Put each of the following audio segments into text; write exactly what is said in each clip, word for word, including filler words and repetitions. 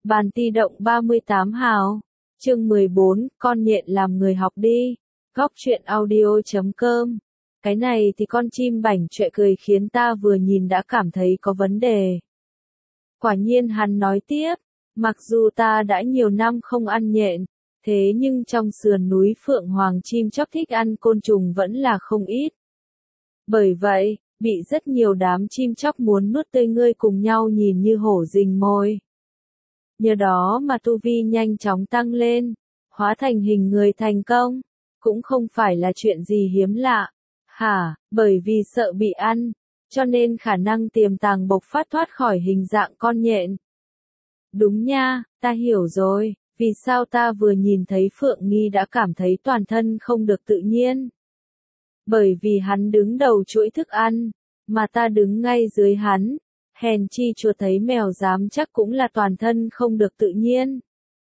Bàn ti động ba mươi tám hào. Chương mười bốn, con nhện làm người học đi. Góc truyện audio chấm com. Cái này thì con chim bảnh trọe cười khiến ta vừa nhìn đã cảm thấy có vấn đề. Quả nhiên hắn nói tiếp, mặc dù ta đã nhiều năm không ăn nhện, thế nhưng trong sườn núi Phượng Hoàng chim chóc thích ăn côn trùng vẫn là không ít. Bởi vậy, bị rất nhiều đám chim chóc muốn nuốt tươi ngươi cùng nhau nhìn như hổ rình mồi. Nhờ đó mà tu vi nhanh chóng tăng lên, hóa thành hình người thành công, cũng không phải là chuyện gì hiếm lạ. Hả, bởi vì sợ bị ăn, cho nên khả năng tiềm tàng bộc phát thoát khỏi hình dạng con nhện. Đúng nha, ta hiểu rồi, vì sao ta vừa nhìn thấy Phượng Nghi đã cảm thấy toàn thân không được tự nhiên. Bởi vì hắn đứng đầu chuỗi thức ăn, mà ta đứng ngay dưới hắn, hèn chi chuột thấy mèo dám chắc cũng là toàn thân không được tự nhiên.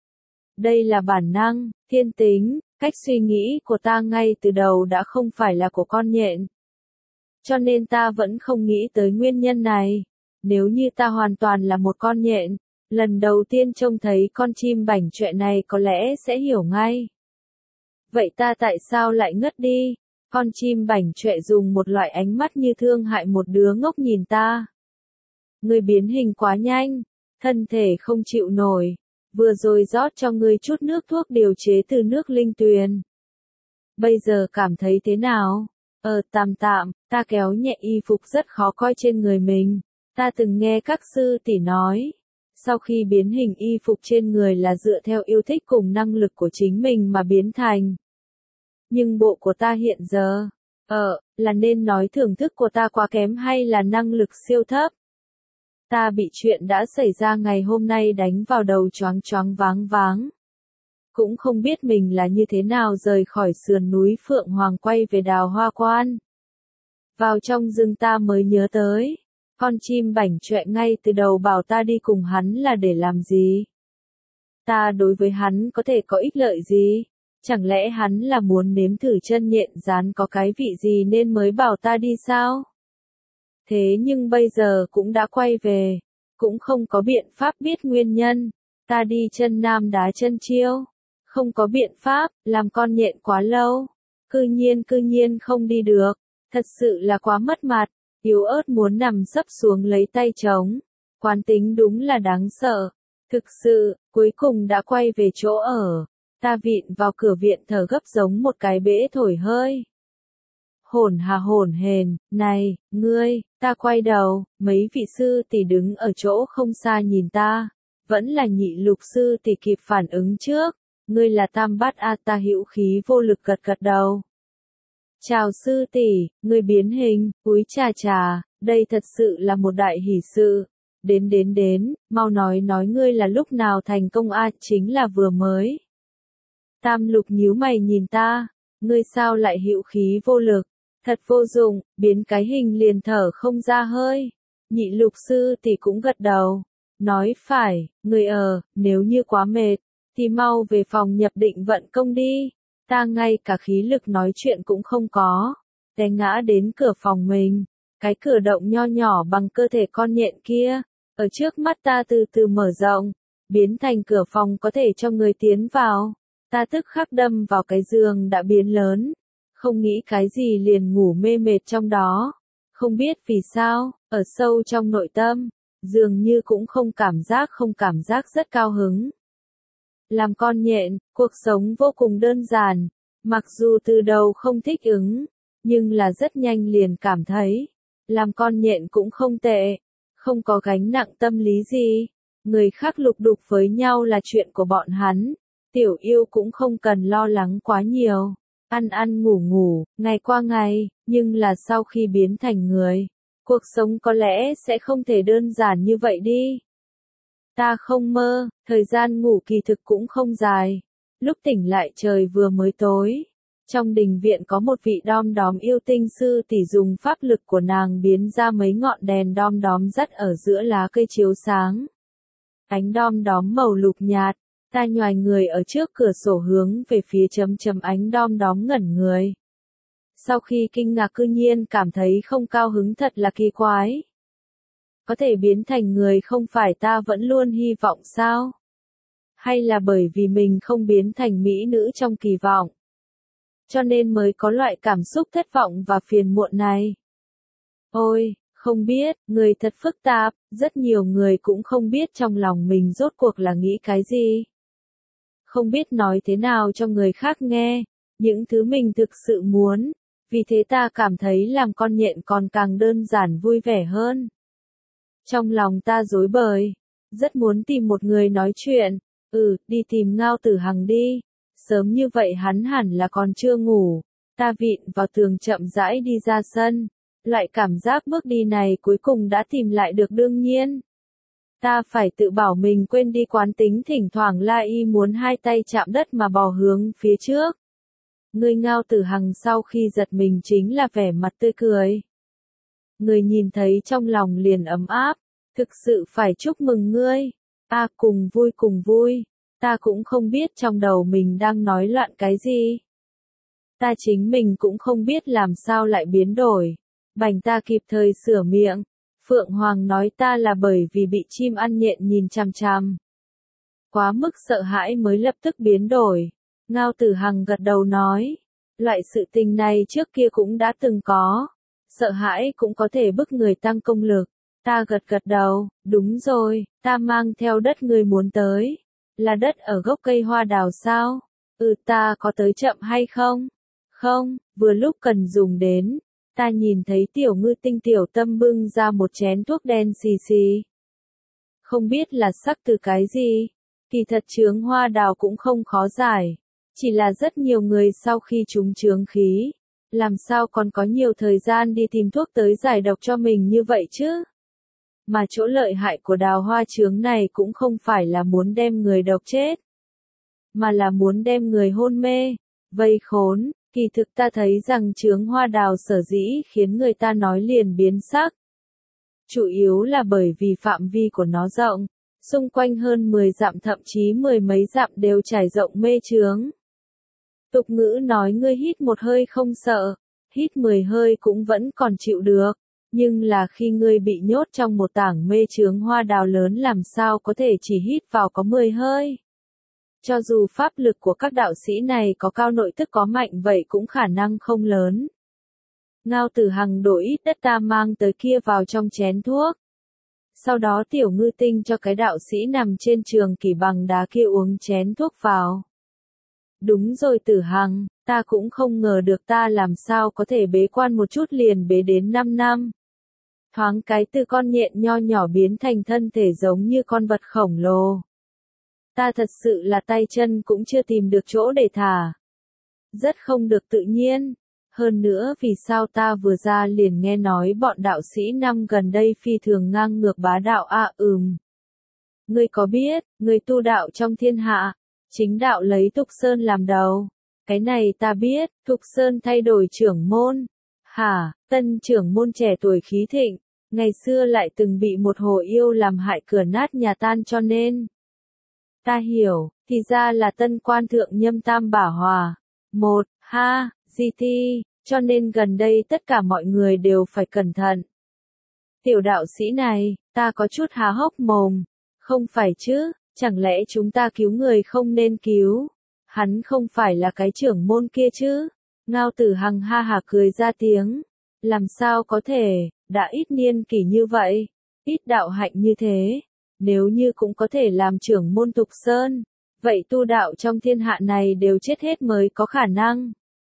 Đây là bản năng, thiên tính, cách suy nghĩ của ta ngay từ đầu đã không phải là của con nhện. Cho nên ta vẫn không nghĩ tới nguyên nhân này. Nếu như ta hoàn toàn là một con nhện, lần đầu tiên trông thấy con chim bảnh trọe này có lẽ sẽ hiểu ngay. Vậy ta tại sao lại ngất đi? Con chim bảnh trọe dùng một loại ánh mắt như thương hại một đứa ngốc nhìn ta. Ngươi biến hình quá nhanh, thân thể không chịu nổi, vừa rồi rót cho ngươi chút nước thuốc điều chế từ nước linh tuyền. Bây giờ cảm thấy thế nào? Ờ tạm tạm, ta kéo nhẹ y phục rất khó coi trên người mình. Ta từng nghe các sư tỷ nói, sau khi biến hình y phục trên người là dựa theo yêu thích cùng năng lực của chính mình mà biến thành. Nhưng bộ của ta hiện giờ, ờ, là nên nói thưởng thức của ta quá kém hay là năng lực siêu thấp? Ta bị chuyện đã xảy ra ngày hôm nay đánh vào đầu choáng choáng váng váng. Cũng không biết mình là như thế nào rời khỏi sườn núi Phượng Hoàng quay về Đào Hoa Quan. Vào trong rừng ta mới nhớ tới, con chim bảnh trọe ngay từ đầu bảo ta đi cùng hắn là để làm gì? Ta đối với hắn có thể có ích lợi gì? Chẳng lẽ hắn là muốn nếm thử chân nhện rán có cái vị gì nên mới bảo ta đi sao? Thế nhưng bây giờ cũng đã quay về, cũng không có biện pháp biết nguyên nhân. Ta đi chân nam đá chân chiêu, không có biện pháp, làm con nhện quá lâu. Cư nhiên cư nhiên không đi được, thật sự là quá mất mặt, yếu ớt muốn nằm sấp xuống lấy tay trống. Quán tính đúng là đáng sợ. Thực sự, cuối cùng đã quay về chỗ ở. Ta vịn vào cửa viện thở gấp giống một cái bể thổi hơi. Hổn hà hổn hển, này, ngươi, ta quay đầu, mấy vị sư tỷ đứng ở chỗ không xa nhìn ta, vẫn là nhị lục sư tỷ kịp phản ứng trước, ngươi là Tam Bát A. Ta hữu khí vô lực gật gật đầu. Chào sư tỷ, ngươi biến hình, úi chà chà, đây thật sự là một đại hỷ sự. Đến đến đến, mau nói nói ngươi là lúc nào thành công a? Chính là vừa mới. Tam lục nhíu mày nhìn ta, ngươi sao lại hữu khí vô lực? Thật vô dụng, biến cái hình liền thở không ra hơi. Nhị lục sư thì cũng gật đầu. Nói phải, người ờ, nếu như quá mệt, thì mau về phòng nhập định vận công đi. Ta ngay cả khí lực nói chuyện cũng không có. Té ngã đến cửa phòng mình. Cái cửa động nho nhỏ bằng cơ thể con nhện kia. Ở trước mắt ta từ từ mở rộng. Biến thành cửa phòng có thể cho người tiến vào. Ta tức khắc đâm vào cái giường đã biến lớn. Không nghĩ cái gì liền ngủ mê mệt trong đó. Không biết vì sao, ở sâu trong nội tâm, dường như cũng không cảm giác không cảm giác rất cao hứng. Làm con nhện, cuộc sống vô cùng đơn giản, mặc dù từ đầu không thích ứng, nhưng là rất nhanh liền cảm thấy, làm con nhện cũng không tệ, không có gánh nặng tâm lý gì. Người khác lục đục với nhau là chuyện của bọn hắn, tiểu yêu cũng không cần lo lắng quá nhiều. Ăn ăn ngủ ngủ, ngày qua ngày, nhưng là sau khi biến thành người, cuộc sống có lẽ sẽ không thể đơn giản như vậy đi. Ta không mơ, thời gian ngủ kỳ thực cũng không dài. Lúc tỉnh lại trời vừa mới tối. Trong đình viện có một vị đom đóm yêu tinh sư tỷ dùng pháp lực của nàng biến ra mấy ngọn đèn đom đóm dắt ở giữa lá cây chiếu sáng. Ánh đom đóm màu lục nhạt. Ta nhoài người ở trước cửa sổ hướng về phía chấm chấm ánh đom đóm ngẩn người. Sau khi kinh ngạc cư nhiên cảm thấy không cao hứng thật là kỳ quái. Có thể biến thành người không phải ta vẫn luôn hy vọng sao? Hay là bởi vì mình không biến thành mỹ nữ trong kỳ vọng, cho nên mới có loại cảm xúc thất vọng và phiền muộn này? Ôi, không biết, người thật phức tạp, rất nhiều người cũng không biết trong lòng mình rốt cuộc là nghĩ cái gì. Không biết nói thế nào cho người khác nghe, những thứ mình thực sự muốn, vì thế ta cảm thấy làm con nhện còn càng đơn giản vui vẻ hơn. Trong lòng ta rối bời, rất muốn tìm một người nói chuyện, ừ, đi tìm Ngao Tử Hằng đi, sớm như vậy hắn hẳn là còn chưa ngủ, ta vịn vào tường chậm rãi đi ra sân, loại cảm giác bước đi này cuối cùng đã tìm lại được đương nhiên. Ta phải tự bảo mình quên đi quán tính thỉnh thoảng la y muốn hai tay chạm đất mà bò hướng phía trước. Người Ngao Tử Hằng sau khi giật mình chính là vẻ mặt tươi cười. Người nhìn thấy trong lòng liền ấm áp, thực sự phải chúc mừng ngươi. À, cùng vui cùng vui, ta cũng không biết trong đầu mình đang nói loạn cái gì. Ta chính mình cũng không biết làm sao lại biến đổi. Bành ta kịp thời sửa miệng. Phượng Hoàng nói ta là bởi vì bị chim ăn nhện nhìn chằm chằm. Quá mức sợ hãi mới lập tức biến đổi. Ngao Tử Hằng gật đầu nói. Loại sự tình này trước kia cũng đã từng có. Sợ hãi cũng có thể bức người tăng công lực. Ta gật gật đầu, đúng rồi, ta mang theo đất người muốn tới. Là đất ở gốc cây hoa đào sao? Ừ, ta có tới chậm hay không? Không, vừa lúc cần dùng đến. Ta nhìn thấy tiểu ngư tinh tiểu tâm bưng ra một chén thuốc đen xì xì. Không biết là sắc từ cái gì. Kỳ thật chướng hoa đào cũng không khó giải. Chỉ là rất nhiều người sau khi chúng chướng khí. Làm sao còn có nhiều thời gian đi tìm thuốc tới giải độc cho mình như vậy chứ? Mà chỗ lợi hại của đào hoa chướng này cũng không phải là muốn đem người độc chết. Mà là muốn đem người hôn mê, vây khốn. Kỳ thực ta thấy rằng chướng hoa đào sở dĩ khiến người ta nói liền biến sắc. Chủ yếu là bởi vì phạm vi của nó rộng, xung quanh hơn mười dặm thậm chí mười mấy dặm đều trải rộng mê chướng. Tục ngữ nói ngươi hít một hơi không sợ, hít mười hơi cũng vẫn còn chịu được, nhưng là khi ngươi bị nhốt trong một tảng mê chướng hoa đào lớn làm sao có thể chỉ hít vào có mười hơi. Cho dù pháp lực của các đạo sĩ này có cao nội tức có mạnh vậy cũng khả năng không lớn. Ngao Tử Hằng đổ ít đất ta mang tới kia vào trong chén thuốc. Sau đó tiểu ngư tinh cho cái đạo sĩ nằm trên trường kỷ bằng đá kia uống chén thuốc vào. Đúng rồi Tử Hằng, ta cũng không ngờ được ta làm sao có thể bế quan một chút liền bế đến năm năm. Thoáng cái từ con nhện nho nhỏ biến thành thân thể giống như con vật khổng lồ. Ta thật sự là tay chân cũng chưa tìm được chỗ để thả. Rất không được tự nhiên. Hơn nữa vì sao ta vừa ra liền nghe nói bọn đạo sĩ năm gần đây phi thường ngang ngược bá đạo à ừm. Ngươi có biết, người tu đạo trong thiên hạ, chính đạo lấy Thục Sơn làm đầu. Cái này ta biết, Thục Sơn thay đổi trưởng môn. Hả, tân trưởng môn trẻ tuổi khí thịnh, ngày xưa lại từng bị một hồ yêu làm hại cửa nát nhà tan cho nên. Ta hiểu, thì ra là tân quan thượng nhâm tam bả hòa. Một, ha, giê tê, cho nên gần đây tất cả mọi người đều phải cẩn thận. Tiểu đạo sĩ này, ta có chút há hốc mồm. Không phải chứ, chẳng lẽ chúng ta cứu người không nên cứu? Hắn không phải là cái trưởng môn kia chứ? Ngao Tử Hằng ha hả cười ra tiếng. Làm sao có thể, đã ít niên kỷ như vậy, ít đạo hạnh như thế. Nếu như cũng có thể làm trưởng môn Thục Sơn, vậy tu đạo trong thiên hạ này đều chết hết mới có khả năng.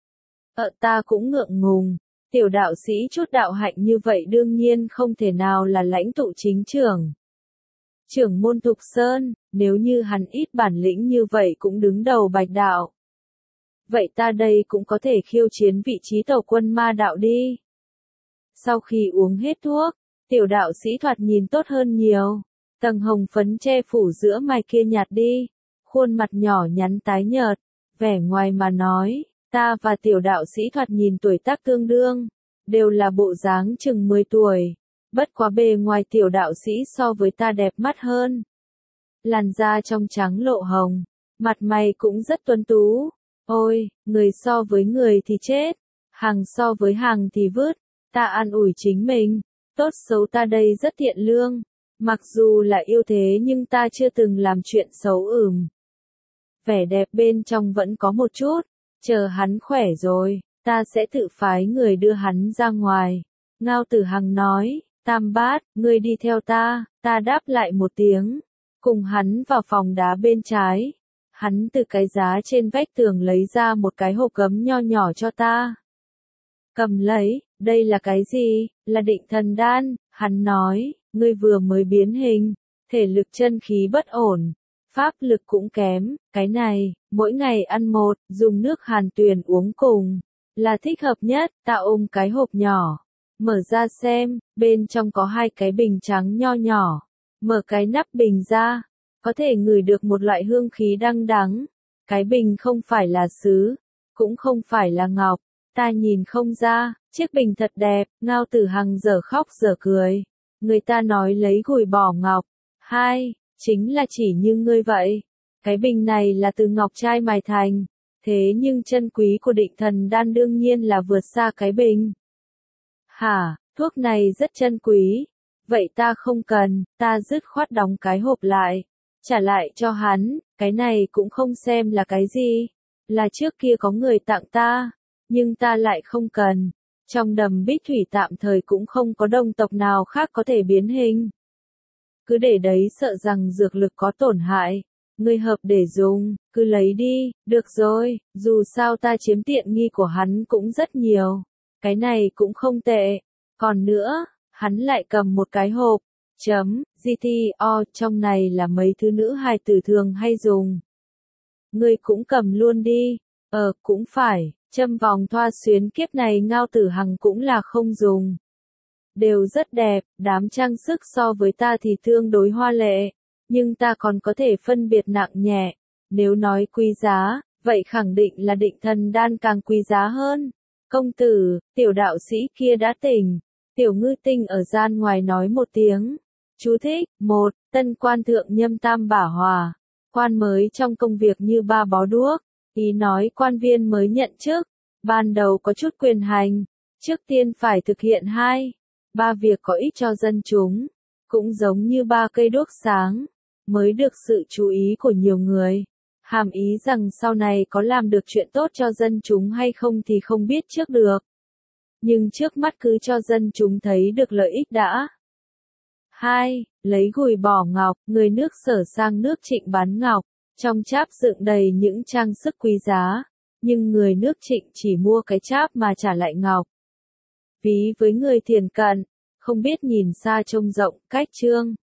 Ờ ta cũng ngượng ngùng, tiểu đạo sĩ chút đạo hạnh như vậy đương nhiên không thể nào là lãnh tụ chính trưởng. Trưởng môn Thục Sơn, nếu như hắn ít bản lĩnh như vậy cũng đứng đầu bạch đạo. Vậy ta đây cũng có thể khiêu chiến vị trí tàu quân ma đạo đi. Sau khi uống hết thuốc, tiểu đạo sĩ thoạt nhìn tốt hơn nhiều. Tầng hồng phấn che phủ giữa mày kia nhạt đi, khuôn mặt nhỏ nhắn tái nhợt, vẻ ngoài mà nói, ta và tiểu đạo sĩ thoạt nhìn tuổi tác tương đương, đều là bộ dáng chừng mười tuổi, bất quá bề ngoài tiểu đạo sĩ so với ta đẹp mắt hơn. Làn da trong trắng lộ hồng, mặt mày cũng rất tuấn tú, ôi, người so với người thì chết, hàng so với hàng thì vứt, ta an ủi chính mình, tốt xấu ta đây rất thiện lương. Mặc dù là yêu thế nhưng ta chưa từng làm chuyện xấu ừm. vẻ đẹp bên trong vẫn có một chút, chờ hắn khỏe rồi, ta sẽ tự phái người đưa hắn ra ngoài. Ngao Tử Hằng nói, Tam Bát, ngươi đi theo ta, ta đáp lại một tiếng, cùng hắn vào phòng đá bên trái. Hắn từ cái giá trên vách tường lấy ra một cái hộp gấm nho nhỏ cho ta. Cầm lấy, đây là cái gì? Là định thần đan, hắn nói, ngươi vừa mới biến hình, thể lực chân khí bất ổn, pháp lực cũng kém, cái này, mỗi ngày ăn một, dùng nước hàn tuyền uống cùng, là thích hợp nhất. Ta ôm cái hộp nhỏ, mở ra xem, bên trong có hai cái bình trắng nho nhỏ, mở cái nắp bình ra, có thể ngửi được một loại hương khí đăng đắng. Cái bình không phải là sứ, cũng không phải là ngọc, ta nhìn không ra, chiếc bình thật đẹp. Ngao Tử Hằng dở khóc dở cười, người ta nói lấy gùi bỏ ngọc, hai, chính là chỉ như ngươi vậy. Cái bình này là từ ngọc trai mài thành, thế nhưng chân quý của định thần đan đương nhiên là vượt xa cái bình. Hả, thuốc này rất chân quý, vậy ta không cần, ta dứt khoát đóng cái hộp lại, trả lại cho hắn, cái này cũng không xem là cái gì, là trước kia có người tặng ta, nhưng ta lại không cần. Trong đầm Bích Thủy tạm thời cũng không có đồng tộc nào khác có thể biến hình. Cứ để đấy sợ rằng dược lực có tổn hại, ngươi hợp để dùng, cứ lấy đi, được rồi, dù sao ta chiếm tiện nghi của hắn cũng rất nhiều, cái này cũng không tệ. Còn nữa, hắn lại cầm một cái hộp, chấm, giê tê o, trong này là mấy thứ nữ hài tử thường hay dùng. Ngươi cũng cầm luôn đi, ờ, cũng phải, châm vòng thoa xuyến kiếp này Ngao Tử Hằng cũng là không dùng. Đều rất đẹp, đám trang sức so với ta thì tương đối hoa lệ, nhưng ta còn có thể phân biệt nặng nhẹ. Nếu nói quý giá, vậy khẳng định là định thần đan càng quý giá hơn. Công tử, tiểu đạo sĩ kia đã tỉnh. Tiểu Ngư Tinh ở gian ngoài nói một tiếng. Chú thích, một, tân quan thượng nhâm tam bả hòa. Quan mới trong công việc như ba bó đuốc. Ý nói quan viên mới nhận chức, ban đầu có chút quyền hành, trước tiên phải thực hiện hai, ba việc có ích cho dân chúng, cũng giống như ba cây đuốc sáng, mới được sự chú ý của nhiều người. Hàm ý rằng sau này có làm được chuyện tốt cho dân chúng hay không thì không biết trước được. Nhưng trước mắt cứ cho dân chúng thấy được lợi ích đã. hai. Lấy gùi bỏ ngọc, người nước Sở sang nước Trịnh bán ngọc, trong cháp dựng đầy những trang sức quý giá, nhưng người nước Trịnh chỉ mua cái cháp mà trả lại ngọc. Ví với người thiền cận, không biết nhìn xa trông rộng, cách trương.